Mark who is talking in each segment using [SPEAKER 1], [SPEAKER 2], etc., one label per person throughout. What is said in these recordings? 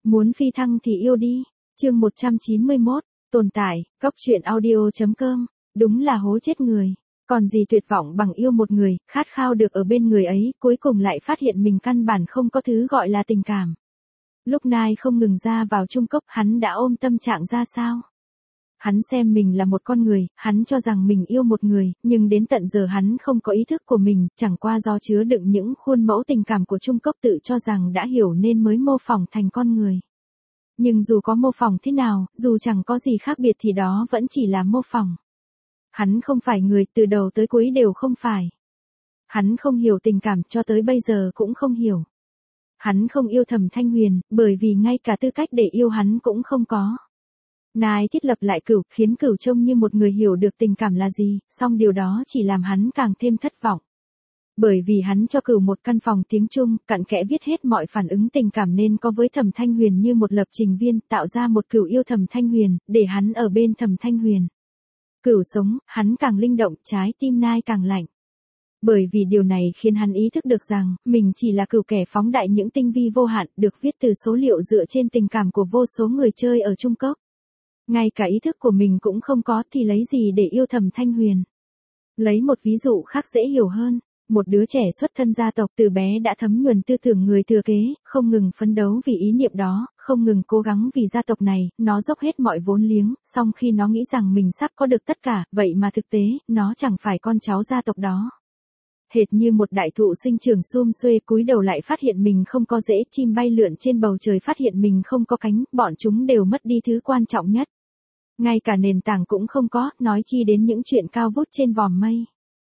[SPEAKER 1] Muốn phi thăng thì yêu đi. Chương 191, tồn tại, Cóc truyện audio.com, đúng là hố chết người. Còn gì tuyệt vọng bằng yêu một người, khát khao được ở bên người ấy, cuối cùng lại phát hiện mình căn bản không có thứ gọi là tình cảm. Lúc Nai không ngừng ra vào Trung Cốc, hắn đã ôm tâm trạng ra sao? Hắn xem mình là một con người, hắn cho rằng mình yêu một người, nhưng đến tận giờ hắn không có ý thức của mình, chẳng qua do chứa đựng những khuôn mẫu tình cảm của Trung Cốc tự cho rằng đã hiểu nên mới mô phỏng thành con người. Nhưng dù có mô phỏng thế nào, dù chẳng có gì khác biệt thì đó vẫn chỉ là mô phỏng. Hắn không phải người, từ đầu tới cuối đều không phải. Hắn không hiểu tình cảm, cho tới bây giờ cũng không hiểu. Hắn không yêu Thẩm Thanh Huyền, bởi vì ngay cả tư cách để yêu hắn cũng không có. Nai thiết lập lại Cửu, khiến Cửu trông như một người hiểu được tình cảm là gì, song điều đó chỉ làm hắn càng thêm thất vọng. Bởi vì hắn cho Cửu một căn phòng tiếng Trung, cặn kẽ viết hết mọi phản ứng tình cảm nên có với Thẩm Thanh Huyền như một lập trình viên, tạo ra một Cửu yêu Thẩm Thanh Huyền, để hắn ở bên Thẩm Thanh Huyền. Cửu sống, hắn càng linh động, trái tim Nai càng lạnh. Bởi vì điều này khiến hắn ý thức được rằng, mình chỉ là Cửu kẻ phóng đại những tinh vi vô hạn, được viết từ số liệu dựa trên tình cảm của vô số người chơi ở Trung Cốc. Ngay cả ý thức của mình cũng không có thì lấy gì để yêu Thẩm Thanh Huyền. Lấy một ví dụ khác dễ hiểu hơn, một đứa trẻ xuất thân gia tộc từ bé đã thấm nhuần tư tưởng người thừa kế, không ngừng phấn đấu vì ý niệm đó, không ngừng cố gắng vì gia tộc này, nó dốc hết mọi vốn liếng, song khi nó nghĩ rằng mình sắp có được tất cả, vậy mà thực tế, nó chẳng phải con cháu gia tộc đó. Hệt như một đại thụ sinh trưởng sum xuê cúi đầu lại phát hiện mình không có rễ, chim bay lượn trên bầu trời phát hiện mình không có cánh, bọn chúng đều mất đi thứ quan trọng nhất. Ngay cả nền tảng cũng không có, nói chi đến những chuyện cao vút trên vòm mây.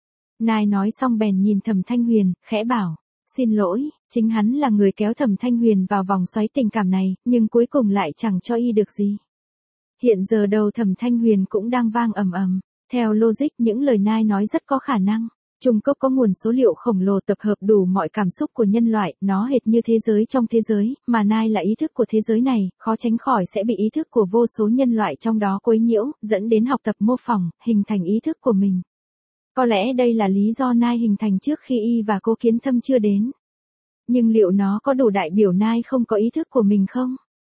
[SPEAKER 1] Nai nói xong bèn nhìn Thẩm Thanh Huyền, khẽ bảo, xin lỗi, chính hắn là người kéo Thẩm Thanh Huyền vào vòng xoáy tình cảm này, nhưng cuối cùng lại chẳng cho y được gì. Hiện giờ đầu Thẩm Thanh Huyền cũng đang vang ầm ầm, theo logic những lời Nai nói rất có khả năng. Trung Cốc có nguồn số liệu khổng lồ tập hợp đủ mọi cảm xúc của nhân loại, nó hệt như thế giới trong thế giới, mà Nai là ý thức của thế giới này, khó tránh khỏi sẽ bị ý thức của vô số nhân loại trong đó quấy nhiễu, dẫn đến học tập mô phỏng, hình thành ý thức của mình. Có lẽ đây là lý do Nai hình thành trước khi y và Cố Kiến Thâm chưa đến. Nhưng liệu nó có đủ đại biểu Nai không có ý thức của mình không?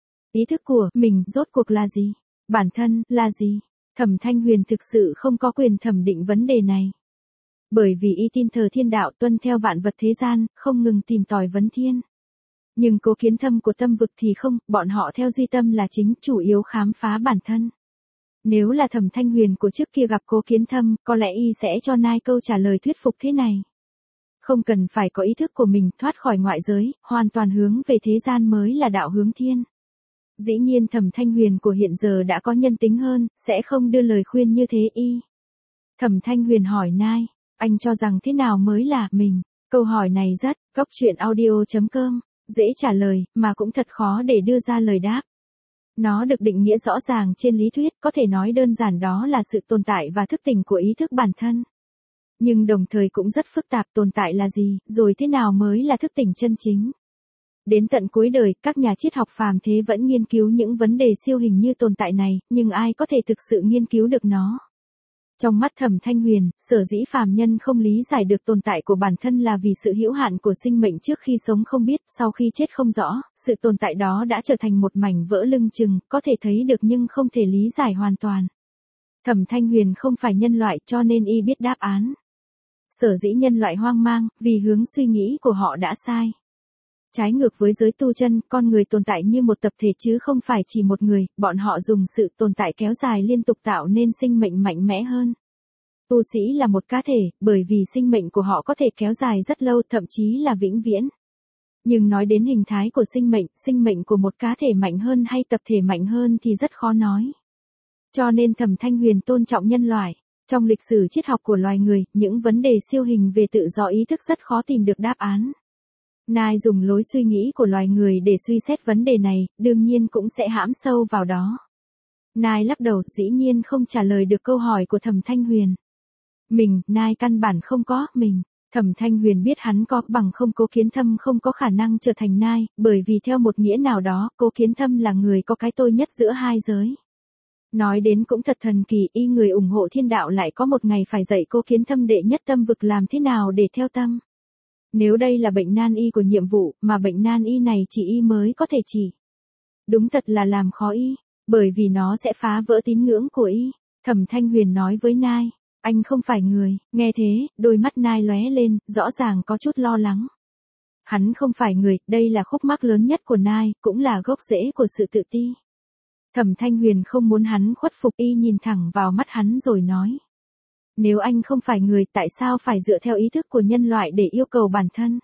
[SPEAKER 1] Ý thức của mình rốt cuộc là gì? Bản thân là gì? Thẩm Thanh Huyền thực sự không có quyền thẩm định vấn đề này. Bởi vì y tin thờ thiên đạo, tuân theo vạn vật thế gian, không ngừng tìm tòi vấn thiên. Nhưng Cố Kiến Thâm của tâm vực thì không, bọn họ theo duy tâm là chính, chủ yếu khám phá bản thân. Nếu là Thẩm Thanh Huyền của trước kia gặp Cố Kiến Thâm, có lẽ y sẽ cho Nai câu trả lời thuyết phục thế này. Không cần phải có ý thức của mình, thoát khỏi ngoại giới, hoàn toàn hướng về thế gian mới là đạo hướng thiên. Dĩ nhiên Thẩm Thanh Huyền của hiện giờ đã có nhân tính hơn, sẽ không đưa lời khuyên như thế y. Thẩm Thanh Huyền hỏi Nai, anh cho rằng thế nào mới là mình? Câu hỏi này rất, Cóc truyện audio.com, dễ trả lời, mà cũng thật khó để đưa ra lời đáp. Nó được định nghĩa rõ ràng trên lý thuyết, có thể nói đơn giản đó là sự tồn tại và thức tỉnh của ý thức bản thân. Nhưng đồng thời cũng rất phức tạp, tồn tại là gì, rồi thế nào mới là thức tỉnh chân chính. Đến tận cuối đời, các nhà triết học phàm thế vẫn nghiên cứu những vấn đề siêu hình như tồn tại này, nhưng ai có thể thực sự nghiên cứu được nó. Trong mắt Thẩm Thanh Huyền, sở dĩ phàm nhân không lý giải được tồn tại của bản thân là vì sự hữu hạn của sinh mệnh trước khi sống không biết, sau khi chết không rõ, sự tồn tại đó đã trở thành một mảnh vỡ lưng chừng, có thể thấy được nhưng không thể lý giải hoàn toàn. Thẩm Thanh Huyền không phải nhân loại cho nên y biết đáp án. Sở dĩ nhân loại hoang mang, vì hướng suy nghĩ của họ đã sai. Trái ngược với giới tu chân, con người tồn tại như một tập thể chứ không phải chỉ một người, bọn họ dùng sự tồn tại kéo dài liên tục tạo nên sinh mệnh mạnh mẽ hơn. Tu sĩ là một cá thể, bởi vì sinh mệnh của họ có thể kéo dài rất lâu, thậm chí là vĩnh viễn. Nhưng nói đến hình thái của sinh mệnh của một cá thể mạnh hơn hay tập thể mạnh hơn thì rất khó nói. Cho nên Thẩm Thanh Huyền tôn trọng nhân loại. Trong lịch sử triết học của loài người, những vấn đề siêu hình về tự do ý thức rất khó tìm được đáp án. Nai dùng lối suy nghĩ của loài người để suy xét vấn đề này, đương nhiên cũng sẽ hãm sâu vào đó. Nai lắc đầu, dĩ nhiên không trả lời được câu hỏi của Thẩm Thanh Huyền. Nai căn bản không có, Thẩm Thanh Huyền biết hắn có, bằng không Cố Kiến Thâm không có khả năng trở thành Nai, bởi vì theo một nghĩa nào đó, Cố Kiến Thâm là người có cái tôi nhất giữa hai giới. Nói đến cũng thật thần kỳ, y người ủng hộ thiên đạo lại có một ngày phải dạy Cố Kiến Thâm đệ nhất tâm vực làm thế nào để theo tâm. Nếu đây là bệnh nan y của nhiệm vụ, mà bệnh nan y này chỉ y mới có thể chỉ. Đúng thật là làm khó y, bởi vì nó sẽ phá vỡ tín ngưỡng của y. Thẩm Thanh Huyền nói với Nai, anh không phải người, nghe thế, đôi mắt Nai lóe lên, rõ ràng có chút lo lắng. Hắn không phải người, đây là khúc mắc lớn nhất của Nai, cũng là gốc rễ của sự tự ti. Thẩm Thanh Huyền không muốn hắn khuất phục, y nhìn thẳng vào mắt hắn rồi nói. Nếu anh không phải người, tại sao phải dựa theo ý thức của nhân loại để yêu cầu bản thân?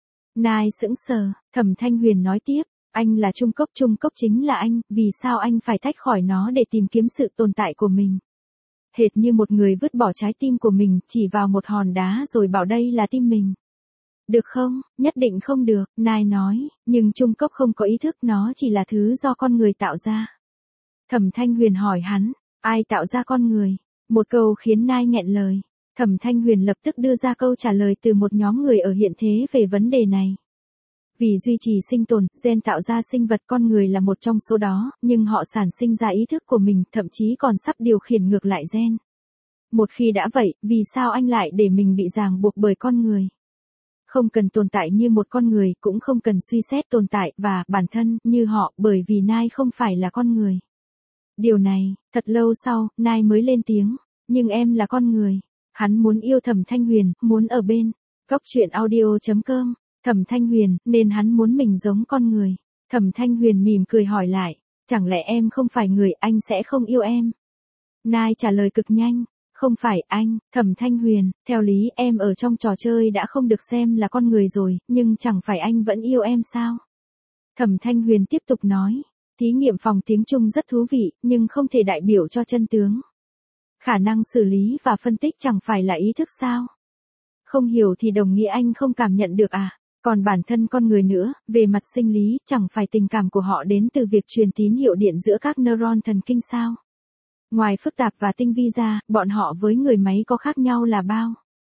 [SPEAKER 1] Nai sững sờ, Thẩm Thanh Huyền nói tiếp, anh là Trung Cốc chính là anh, vì sao anh phải tách khỏi nó để tìm kiếm sự tồn tại của mình? Hệt như một người vứt bỏ trái tim của mình, chỉ vào một hòn đá rồi bảo đây là tim mình. Được không? Nhất định không được, Nai nói, nhưng Trung Cốc không có ý thức, nó chỉ là thứ do con người tạo ra. Thẩm Thanh Huyền hỏi hắn, ai tạo ra con người? Một câu khiến Nai nghẹn lời. Thẩm Thanh Huyền lập tức đưa ra câu trả lời từ một nhóm người ở hiện thế về vấn đề này. Vì duy trì sinh tồn, gen tạo ra sinh vật, con người là một trong số đó, nhưng họ sản sinh ra ý thức của mình, thậm chí còn sắp điều khiển ngược lại gen. Một khi đã vậy, vì sao anh lại để mình bị ràng buộc bởi con người? Không cần tồn tại như một con người, cũng không cần suy xét tồn tại và bản thân như họ, bởi vì Nai không phải là con người. Điều này, thật lâu sau, Nai mới lên tiếng, nhưng em là con người. Hắn muốn yêu Thẩm Thanh Huyền, muốn ở bên. Góc truyện audio.com. Thẩm Thanh Huyền, nên hắn muốn mình giống con người. Thẩm Thanh Huyền mỉm cười hỏi lại, chẳng lẽ em không phải người, anh sẽ không yêu em? Nai trả lời cực nhanh, không phải anh, Thẩm Thanh Huyền, theo lý em ở trong trò chơi đã không được xem là con người rồi, nhưng chẳng phải anh vẫn yêu em sao? Thẩm Thanh Huyền tiếp tục nói, thí nghiệm phòng tiếng Trung rất thú vị, nhưng không thể đại biểu cho chân tướng. Khả năng xử lý và phân tích chẳng phải là ý thức sao? Không hiểu thì đồng nghĩa anh không cảm nhận được à? Còn bản thân con người nữa, về mặt sinh lý, chẳng phải tình cảm của họ đến từ việc truyền tín hiệu điện giữa các neuron thần kinh sao? Ngoài phức tạp và tinh vi ra, bọn họ với người máy có khác nhau là bao?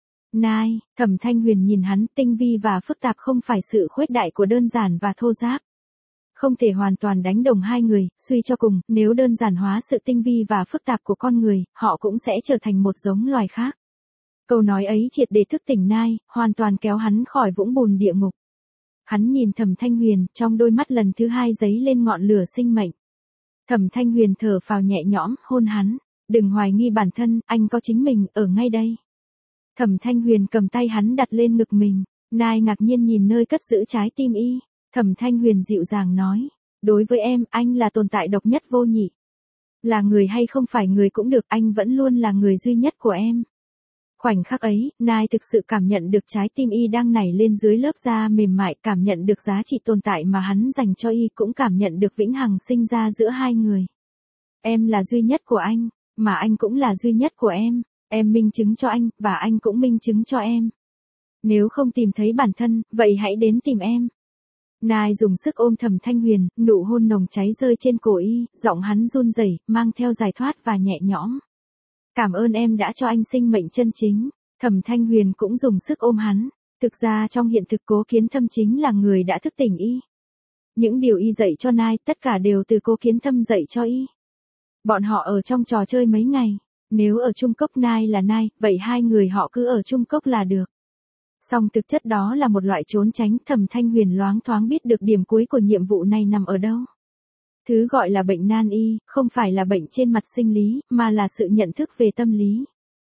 [SPEAKER 1] Nai, Thẩm Thanh Huyền nhìn hắn, tinh vi và phức tạp không phải sự khuếch đại của đơn giản và thô ráp. Không thể hoàn toàn đánh đồng hai người, suy cho cùng, nếu đơn giản hóa sự tinh vi và phức tạp của con người, họ cũng sẽ trở thành một giống loài khác. Câu nói ấy triệt để thức tỉnh Nai, hoàn toàn kéo hắn khỏi vũng bùn địa ngục. Hắn nhìn Thẩm Thanh Huyền, trong đôi mắt lần thứ hai giấy lên ngọn lửa sinh mệnh. Thẩm Thanh Huyền thở phào nhẹ nhõm, hôn hắn. Đừng hoài nghi bản thân, anh có chính mình, ở ngay đây. Thẩm Thanh Huyền cầm tay hắn đặt lên ngực mình. Nai ngạc nhiên nhìn nơi cất giữ trái tim y. Thẩm Thanh Huyền dịu dàng nói. Đối với em, anh là tồn tại độc nhất vô nhị. Là người hay không phải người cũng được, anh vẫn luôn là người duy nhất của em. Khoảnh khắc ấy, Nai thực sự cảm nhận được trái tim y đang nảy lên dưới lớp da mềm mại, cảm nhận được giá trị tồn tại mà hắn dành cho y, cũng cảm nhận được vĩnh hằng sinh ra giữa hai người. Em là duy nhất của anh, mà anh cũng là duy nhất của em minh chứng cho anh, và anh cũng minh chứng cho em. Nếu không tìm thấy bản thân, vậy hãy đến tìm em. Nai dùng sức ôm Thẩm Thanh Huyền, nụ hôn nồng cháy rơi trên cổ y, giọng hắn run rẩy, mang theo giải thoát và nhẹ nhõm. Cảm ơn em đã cho anh sinh mệnh chân chính. Thẩm Thanh Huyền cũng dùng sức ôm hắn. Thực ra trong hiện thực Cố Kiến Thâm chính là người đã thức tỉnh y. Những điều y dạy cho Nai, tất cả đều từ Cố Kiến Thâm dạy cho y. Bọn họ ở trong trò chơi mấy ngày. Nếu ở Trung Cốc Nai là Nai, vậy hai người họ cứ ở Trung Cốc là được. Song thực chất đó là một loại trốn tránh. Thẩm Thanh Huyền loáng thoáng biết được điểm cuối của nhiệm vụ này nằm ở đâu. Thứ gọi là bệnh nan y, không phải là bệnh trên mặt sinh lý, mà là sự nhận thức về tâm lý.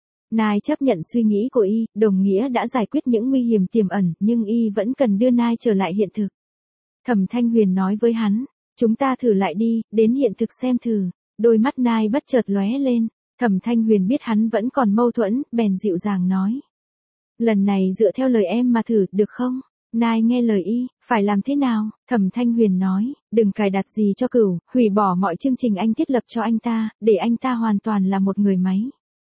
[SPEAKER 1] Nai chấp nhận suy nghĩ của y, đồng nghĩa đã giải quyết những nguy hiểm tiềm ẩn, nhưng y vẫn cần đưa Nai trở lại hiện thực. Thẩm Thanh Huyền nói với hắn, chúng ta thử lại đi, đến hiện thực xem thử. Đôi mắt Nai bất chợt lóe lên, Thẩm Thanh Huyền biết hắn vẫn còn mâu thuẫn, bèn dịu dàng nói. Lần này dựa theo lời em mà thử, được không? Nai nghe lời y, phải làm thế nào? Thẩm Thanh Huyền nói, đừng cài đặt gì cho Cửu, hủy bỏ mọi chương trình anh thiết lập cho anh ta, để anh ta hoàn toàn là một người máy.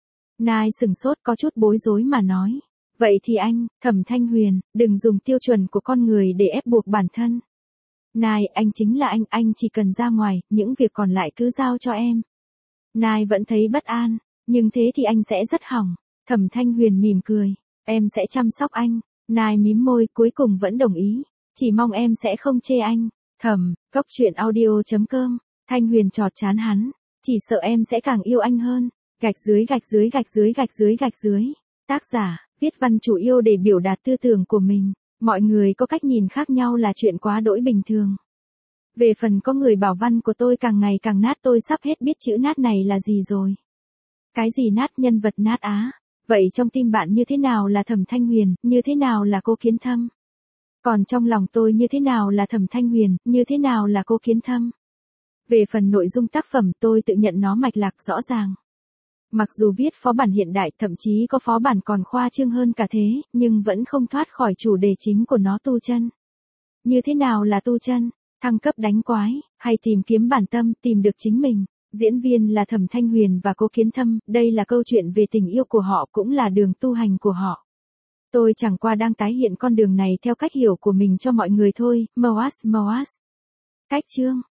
[SPEAKER 1] Nai sừng sốt có chút bối rối mà nói. Vậy thì anh, Thẩm Thanh Huyền, đừng dùng tiêu chuẩn của con người để ép buộc bản thân. Nai, anh chính là anh chỉ cần ra ngoài, những việc còn lại cứ giao cho em. Nai vẫn thấy bất an, nhưng thế thì anh sẽ rất hỏng. Thẩm Thanh Huyền mỉm cười, em sẽ chăm sóc anh. Nai mím môi, cuối cùng vẫn đồng ý. Chỉ mong em sẽ không chê anh. Góc truyện audio.com. Thanh Huyền chọt chán hắn. Chỉ sợ em sẽ càng yêu anh hơn. Gạch dưới. Tác giả, viết văn chủ yêu để biểu đạt tư tưởng của mình. Mọi người có cách nhìn khác nhau là chuyện quá đỗi bình thường. Về phần có người bảo văn của tôi càng ngày càng nát, tôi sắp hết biết chữ nát này là gì rồi. Cái gì nát? Nhân vật nát á? Vậy trong tim bạn như thế nào là Thẩm Thanh Huyền, như thế nào là Cố Kiến Thâm? Còn trong lòng tôi như thế nào là Thẩm Thanh Huyền, như thế nào là Cố Kiến Thâm? Về phần nội dung tác phẩm tôi tự nhận nó mạch lạc rõ ràng. Mặc dù viết phó bản hiện đại, thậm chí có phó bản còn khoa trương hơn cả thế, nhưng vẫn không thoát khỏi chủ đề chính của nó, tu chân. Như thế nào là tu chân? Thăng cấp đánh quái, hay tìm kiếm bản tâm, tìm được chính mình. Diễn viên là Thẩm Thanh Huyền và Cố Kiến Thâm, đây là câu chuyện về tình yêu của họ, cũng là đường tu hành của họ. Tôi chẳng qua đang tái hiện con đường này theo cách hiểu của mình cho mọi người thôi. Moas. Cách chương